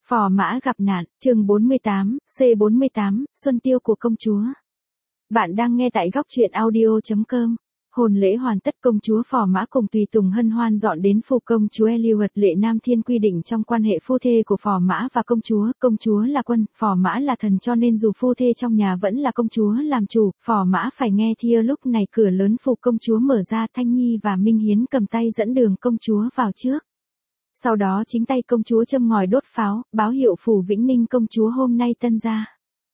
Phò mã gặp nạn, chương 48, C48, Xuân Tiêu của công chúa. Bạn đang nghe tại góc truyện audio.com. Hôn lễ hoàn tất, công chúa Phò Mã cùng tùy tùng hân hoan dọn đến phủ công chúa Eliud. Lệ Nam Thiên quy định trong quan hệ phu thê của Phò Mã và công chúa là quân, Phò Mã là thần, cho nên dù phu thê trong nhà vẫn là công chúa làm chủ, Phò Mã phải nghe theo. Lúc này cửa lớn phủ công chúa mở ra, Thanh Nhi và Minh Hiến cầm tay dẫn đường công chúa vào trước. Sau đó chính tay công chúa châm ngòi đốt pháo, báo hiệu phủ Vĩnh Ninh công chúa hôm nay tân gia.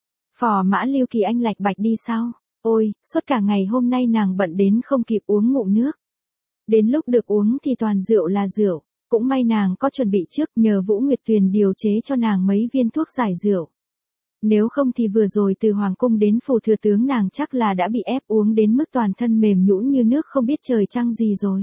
Phò Mã Lưu Kỳ Anh lạch bạch đi sau. Ôi, suốt cả ngày hôm nay nàng bận đến không kịp uống ngụm nước. Đến lúc được uống thì toàn rượu là rượu, cũng may nàng có chuẩn bị trước, nhờ Vũ Nguyệt Tuyền điều chế cho nàng mấy viên thuốc giải rượu. Nếu không thì vừa rồi từ hoàng cung đến phủ thừa tướng nàng chắc là đã bị ép uống đến mức toàn thân mềm nhũn như nước không biết trời trăng gì rồi.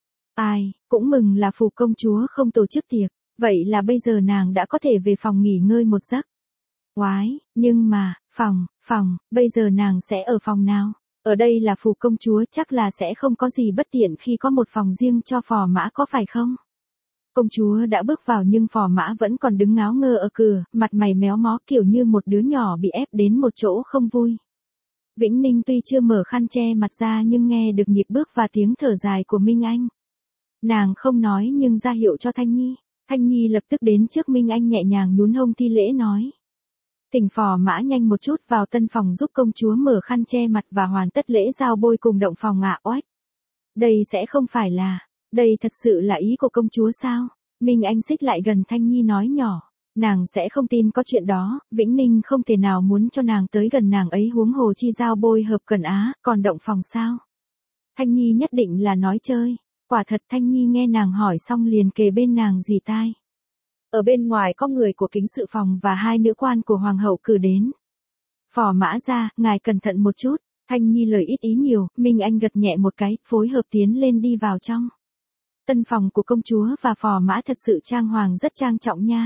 Ai, cũng mừng là phủ công chúa không tổ chức tiệc, vậy là bây giờ nàng đã có thể về phòng nghỉ ngơi một giấc. Oái, nhưng mà, phòng, bây giờ nàng sẽ ở phòng nào? Ở đây là phủ công chúa, chắc là sẽ không có gì bất tiện khi có một phòng riêng cho Phò Mã, có phải không? Công chúa đã bước vào nhưng Phò Mã vẫn còn đứng ngáo ngơ ở cửa, mặt mày méo mó kiểu như một đứa nhỏ bị ép đến một chỗ không vui. Vĩnh Ninh tuy chưa mở khăn che mặt ra nhưng nghe được nhịp bước và tiếng thở dài của Minh Anh. Nàng không nói nhưng ra hiệu cho Thanh Nhi. Thanh Nhi lập tức đến trước Minh Anh nhẹ nhàng nhún hông thi lễ nói. Thỉnh Phò Mã nhanh một chút vào tân phòng giúp công chúa mở khăn che mặt và hoàn tất lễ giao bôi cùng động phòng ạ. Oách. Đây sẽ không phải là, đây thật sự là ý của công chúa sao? Minh Anh xích lại gần Thanh Nhi nói nhỏ. Nàng sẽ không tin có chuyện đó, Vĩnh Ninh không thể nào muốn cho nàng tới gần nàng ấy, huống hồ chi giao bôi hợp cần á, còn động phòng sao? Thanh Nhi nhất định là nói chơi. Quả thật Thanh Nhi nghe nàng hỏi xong liền kề bên nàng dì tai. Ở bên ngoài có người của kính sự phòng và hai nữ quan của hoàng hậu cử đến. Phò Mã ra, ngài cẩn thận một chút. Thanh Nhi lời ít ý nhiều, Minh Anh gật nhẹ một cái, phối hợp tiến lên đi vào trong. Tân phòng của công chúa và Phò Mã thật sự trang hoàng rất trang trọng nha.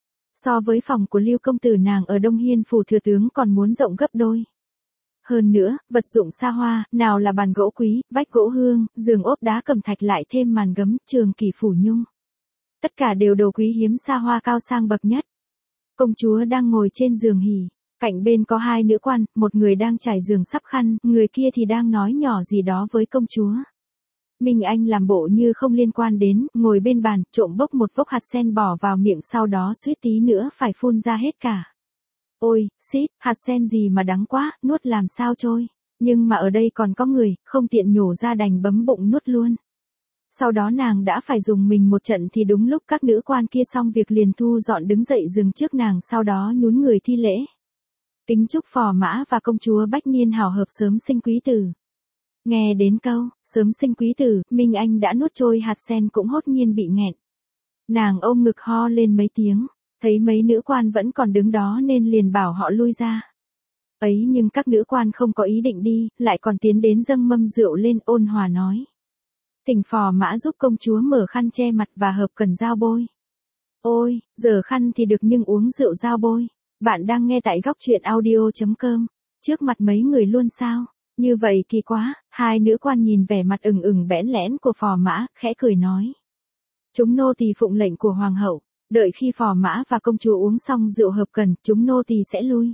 So với phòng của Lưu công tử nàng ở Đông Hiên phủ thừa tướng còn muốn rộng gấp đôi. Hơn nữa, vật dụng xa hoa, nào là bàn gỗ quý, vách gỗ hương, giường ốp đá cẩm thạch lại thêm màn gấm, trường kỳ phủ nhung. Tất cả đều đồ quý hiếm xa hoa cao sang bậc nhất. Công chúa đang ngồi trên giường hỉ, cạnh bên có hai nữ quan, một người đang trải giường sắp khăn, người kia thì đang nói nhỏ gì đó với công chúa. Minh Anh làm bộ như không liên quan đến, ngồi bên bàn, trộm bốc một vốc hạt sen bỏ vào miệng, sau đó suýt tí nữa phải phun ra hết cả. Ôi, xít, hạt sen gì mà đắng quá, nuốt làm sao trôi. Nhưng mà ở đây còn có người, không tiện nhổ ra đành bấm bụng nuốt luôn. Sau đó nàng đã phải dùng mình một trận thì đúng lúc các nữ quan kia xong việc liền thu dọn đứng dậy dừng trước nàng, sau đó nhún người thi lễ. Kính chúc Phò Mã và công chúa bách niên hảo hợp, sớm sinh quý tử. Nghe đến câu, sớm sinh quý tử, Minh Anh đã nuốt trôi hạt sen cũng hốt nhiên bị nghẹn. Nàng ôm ngực ho lên mấy tiếng. Thấy mấy nữ quan vẫn còn đứng đó nên liền bảo họ lui ra. Ấy nhưng các nữ quan không có ý định đi, lại còn tiến đến dâng mâm rượu lên, ôn hòa nói. Thỉnh Phò Mã giúp công chúa mở khăn che mặt và hợp cần giao bôi. Ôi, giờ khăn thì được nhưng uống rượu giao bôi. Bạn đang nghe tại góc truyện audio.com. Trước mặt mấy người luôn sao? Như vậy kỳ quá. Hai nữ quan nhìn vẻ mặt bẽn lẽn của Phò Mã, khẽ cười nói. Chúng nô tỳ phụng lệnh của hoàng hậu. Đợi khi Phò Mã và công chúa uống xong rượu hợp cần, chúng nô tỳ sẽ lui.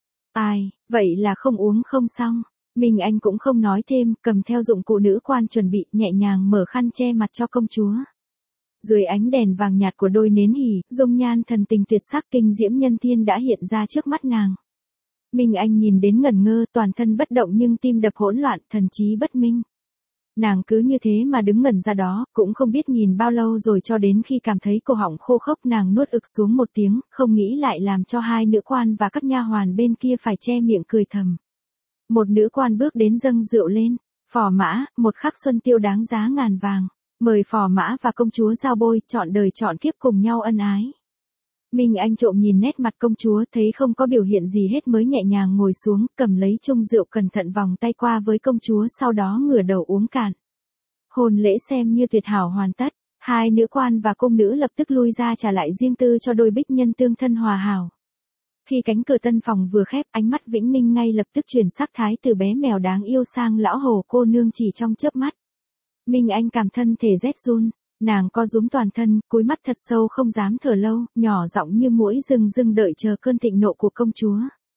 Ai, vậy là không uống không xong. Minh Anh cũng không nói thêm, cầm theo dụng cụ nữ quan chuẩn bị, nhẹ nhàng mở khăn che mặt cho công chúa. Dưới ánh đèn vàng nhạt của đôi nến hỉ, dung nhan thần tình tuyệt sắc kinh diễm nhân thiên đã hiện ra trước mắt nàng. Minh Anh nhìn đến ngẩn ngơ, toàn thân bất động nhưng tim đập hỗn loạn, thần trí bất minh. Nàng cứ như thế mà đứng ngẩn ra đó, cũng không biết nhìn bao lâu rồi, cho đến khi cảm thấy cổ họng khô khốc nàng nuốt ực xuống một tiếng, không nghĩ lại làm cho hai nữ quan và các nha hoàn bên kia phải che miệng cười thầm. Một nữ quan bước đến dâng rượu lên. Phò Mã, một khắc xuân tiêu đáng giá ngàn vàng. Mời Phò Mã và công chúa giao bôi, trọn đời trọn kiếp cùng nhau ân ái. Minh Anh trộm nhìn nét mặt công chúa, thấy không có biểu hiện gì hết mới nhẹ nhàng ngồi xuống, cầm lấy chung rượu cẩn thận vòng tay qua với công chúa, sau đó ngửa đầu uống cạn. Hôn lễ xem như tuyệt hảo hoàn tất, hai nữ quan và cung nữ lập tức lui ra trả lại riêng tư cho đôi bích nhân tương thân hòa hảo. Khi cánh cửa tân phòng vừa khép, ánh mắt Vĩnh Ninh ngay lập tức chuyển sắc thái từ bé mèo đáng yêu sang lão hồ cô nương chỉ trong chớp mắt. Minh Anh cảm thân thể rét run, Nàng co rúm toàn thân, cúi mắt thật sâu không dám thở lâu, nhỏ giọng như muỗi rừng rừng đợi chờ cơn thịnh nộ của công chúa.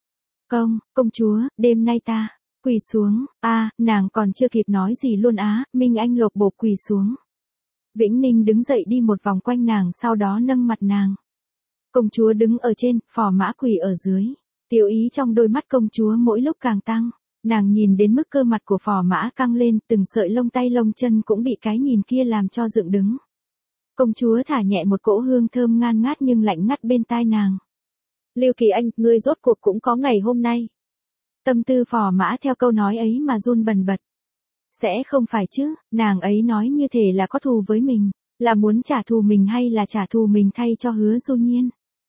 Công chúa, đêm nay ta, quỳ xuống, nàng còn chưa kịp nói gì luôn Minh Anh lột bột quỳ xuống. Vĩnh Ninh đứng dậy đi một vòng quanh nàng sau đó nâng mặt nàng. Công chúa đứng ở trên, Phò Mã quỳ ở dưới. Tiểu ý trong đôi mắt công chúa mỗi lúc càng tăng. Nàng nhìn đến mức cơ mặt của Phò Mã căng lên, từng sợi lông tay lông chân cũng bị cái nhìn kia làm cho dựng đứng. Công chúa thả nhẹ một cỗ hương thơm ngan ngát nhưng lạnh ngắt bên tai nàng. Lưu Kỳ Anh, ngươi rốt cuộc cũng có ngày hôm nay. Tâm tư Phò Mã theo câu nói ấy mà run bần bật. Sẽ không phải chứ, nàng ấy nói như thể là có thù với mình, là muốn trả thù mình hay là trả thù mình thay cho Hứa Du Nhiên.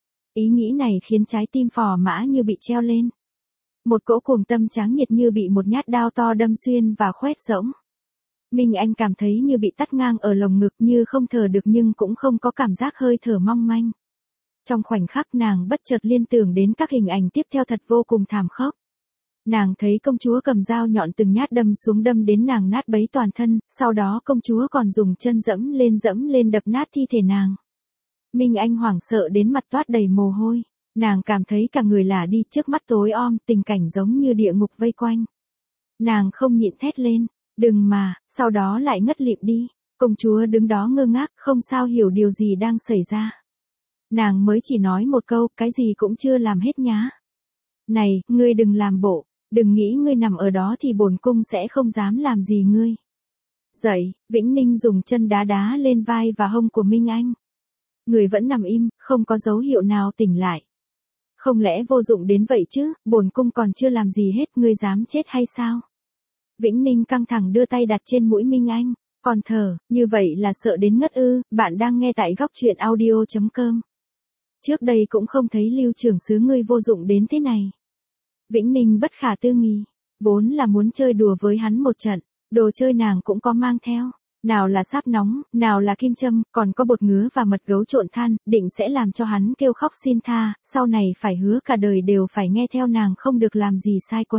Ý nghĩ này khiến trái tim Phò Mã như bị treo lên. Một cỗ cuồng tâm tráng nhiệt như bị một nhát đao to đâm xuyên và khoét rỗng. Minh Anh cảm thấy như bị tắt ngang ở lồng ngực, như không thở được nhưng cũng không có cảm giác hơi thở mong manh. Trong khoảnh khắc nàng bất chợt liên tưởng đến các hình ảnh tiếp theo thật vô cùng thảm khốc. Nàng thấy công chúa cầm dao nhọn từng nhát đâm xuống đâm đến nàng nát bấy toàn thân, sau đó công chúa còn dùng chân dẫm lên đập nát thi thể nàng. Minh Anh hoảng sợ đến mặt toát đầy mồ hôi. Nàng cảm thấy cả người lả đi, trước mắt tối om, tình cảnh giống như địa ngục vây quanh. Nàng không nhịn thét lên, đừng mà, sau đó lại ngất lịm đi. Công chúa đứng đó ngơ ngác, không sao hiểu điều gì đang xảy ra. Nàng mới chỉ nói một câu, cái gì cũng chưa làm hết nhá. Này, ngươi đừng làm bộ, đừng nghĩ ngươi nằm ở đó thì bổn cung sẽ không dám làm gì ngươi. Dậy, Vĩnh Ninh dùng chân đá đá lên vai và hông của Minh Anh. Người vẫn nằm im, không có dấu hiệu nào tỉnh lại. Không lẽ vô dụng đến vậy chứ, bổn cung còn chưa làm gì hết, ngươi dám chết hay sao? Vĩnh Ninh căng thẳng đưa tay đặt trên mũi Minh Anh, còn thở, như vậy là sợ đến ngất ư? Bạn đang nghe tại góc truyện audio.com. Trước đây cũng không thấy Lưu trưởng xứ ngươi vô dụng đến thế này. Vĩnh Ninh bất khả tư nghị, vốn là muốn chơi đùa với hắn một trận, đồ chơi nàng cũng có mang theo. Nào là sáp nóng, nào là kim châm, còn có bột ngứa và mật gấu trộn than, định sẽ làm cho hắn kêu khóc xin tha, sau này phải hứa cả đời đều phải nghe theo nàng, không được làm gì sai quấy.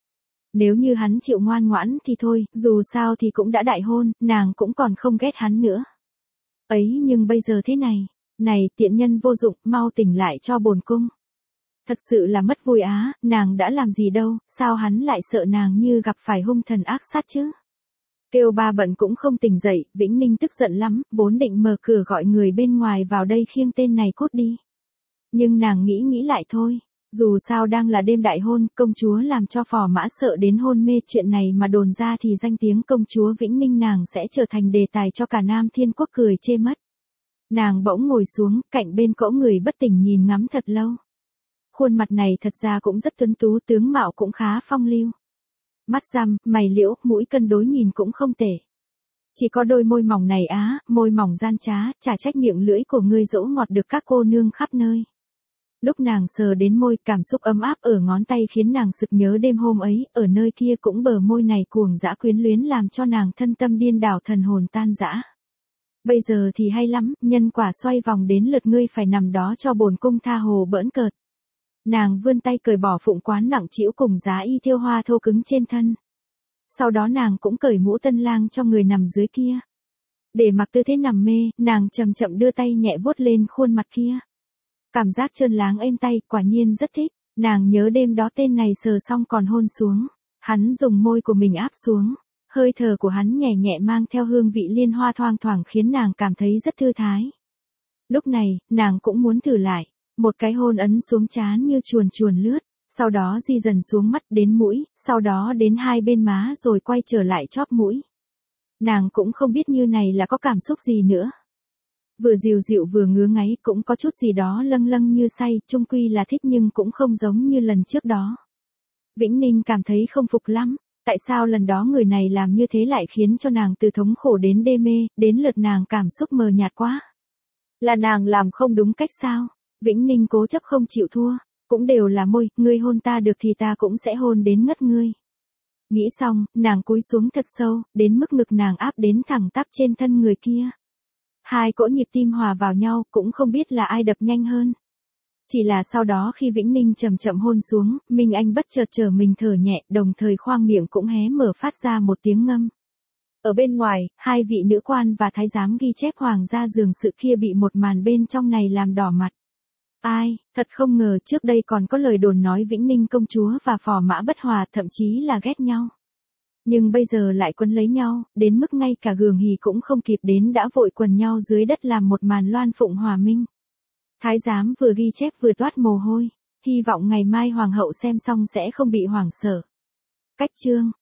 Nếu như hắn chịu ngoan ngoãn thì thôi, dù sao thì cũng đã đại hôn, nàng cũng còn không ghét hắn nữa. Ấy nhưng bây giờ thế này, tiện nhân vô dụng, mau tỉnh lại cho bổn cung. Thật sự là mất vui nàng đã làm gì đâu, sao hắn lại sợ nàng như gặp phải hung thần ác sát chứ? Kêu ba bận cũng không tỉnh dậy, Vĩnh Ninh tức giận lắm, vốn định mở cửa gọi người bên ngoài vào đây khiêng tên này cút đi. Nhưng nàng nghĩ lại thôi, dù sao đang là đêm đại hôn, công chúa làm cho Phò Mã sợ đến hôn mê, chuyện này mà đồn ra thì danh tiếng công chúa Vĩnh Ninh nàng sẽ trở thành đề tài cho cả Nam Thiên Quốc cười chê mất. Nàng bỗng ngồi xuống, cạnh bên cỗ người bất tỉnh nhìn ngắm thật lâu. Khuôn mặt này thật ra cũng rất tuấn tú, tướng mạo cũng khá phong lưu. Mắt răm, mày liễu, mũi cân đối nhìn cũng không tệ. Chỉ có đôi môi mỏng này môi mỏng gian trá, chả trách miệng lưỡi của ngươi dỗ ngọt được các cô nương khắp nơi. Lúc nàng sờ đến môi, cảm xúc ấm áp ở ngón tay khiến nàng sực nhớ đêm hôm ấy, ở nơi kia cũng bờ môi này cuồng dã quyến luyến làm cho nàng thân tâm điên đảo thần hồn tan rã. Bây giờ thì hay lắm, nhân quả xoay vòng đến lượt ngươi phải nằm đó cho bổn cung tha hồ bỡn cợt. Nàng vươn tay cởi bỏ phụng quán nặng trĩu cùng giá y thêu hoa thô cứng trên thân. Sau đó nàng cũng cởi mũ tân lang cho người nằm dưới kia. Để mặc tư thế nằm mê, nàng chậm chậm đưa tay nhẹ vuốt lên khuôn mặt kia. Cảm giác trơn láng êm tay, quả nhiên rất thích. Nàng nhớ đêm đó tên này sờ xong còn hôn xuống. Hắn dùng môi của mình áp xuống. Hơi thở của hắn nhẹ nhẹ mang theo hương vị liên hoa thoang thoảng khiến nàng cảm thấy rất thư thái. Lúc này, nàng cũng muốn thử lại. Một cái hôn ấn xuống trán như chuồn chuồn lướt, sau đó di dần xuống mắt đến mũi, sau đó đến hai bên má rồi quay trở lại chóp mũi. Nàng cũng không biết như này là có cảm xúc gì nữa. Vừa dịu dịu vừa ngứa ngáy, cũng có chút gì đó lâng lâng như say, chung quy là thích nhưng cũng không giống như lần trước đó. Vĩnh Ninh cảm thấy không phục lắm, tại sao lần đó người này làm như thế lại khiến cho nàng từ thống khổ đến đê mê, đến lượt nàng cảm xúc mờ nhạt quá. Là nàng làm không đúng cách sao? Vĩnh Ninh cố chấp không chịu thua, cũng đều là môi, ngươi hôn ta được thì ta cũng sẽ hôn đến ngất ngươi. Nghĩ xong, nàng cúi xuống thật sâu, đến mức ngực nàng áp đến thẳng tắp trên thân người kia. Hai cỗ nhịp tim hòa vào nhau, cũng không biết là ai đập nhanh hơn. Chỉ là sau đó khi Vĩnh Ninh chậm chậm hôn xuống, Minh Anh bất chợt trở mình thở nhẹ, đồng thời khoang miệng cũng hé mở phát ra một tiếng ngâm. Ở bên ngoài, hai vị nữ quan và thái giám ghi chép hoàng gia giường sự kia bị một màn bên trong này làm đỏ mặt. Ai, thật không ngờ trước đây còn có lời đồn nói Vĩnh Ninh công chúa và Phò Mã bất hòa, thậm chí là ghét nhau. Nhưng bây giờ lại quấn lấy nhau, đến mức ngay cả Gường Hì cũng không kịp đến đã vội quần nhau dưới đất làm một màn loan phụng hòa minh. Thái giám vừa ghi chép vừa toát mồ hôi, hy vọng ngày mai hoàng hậu xem xong sẽ không bị hoảng sợ. Cách chương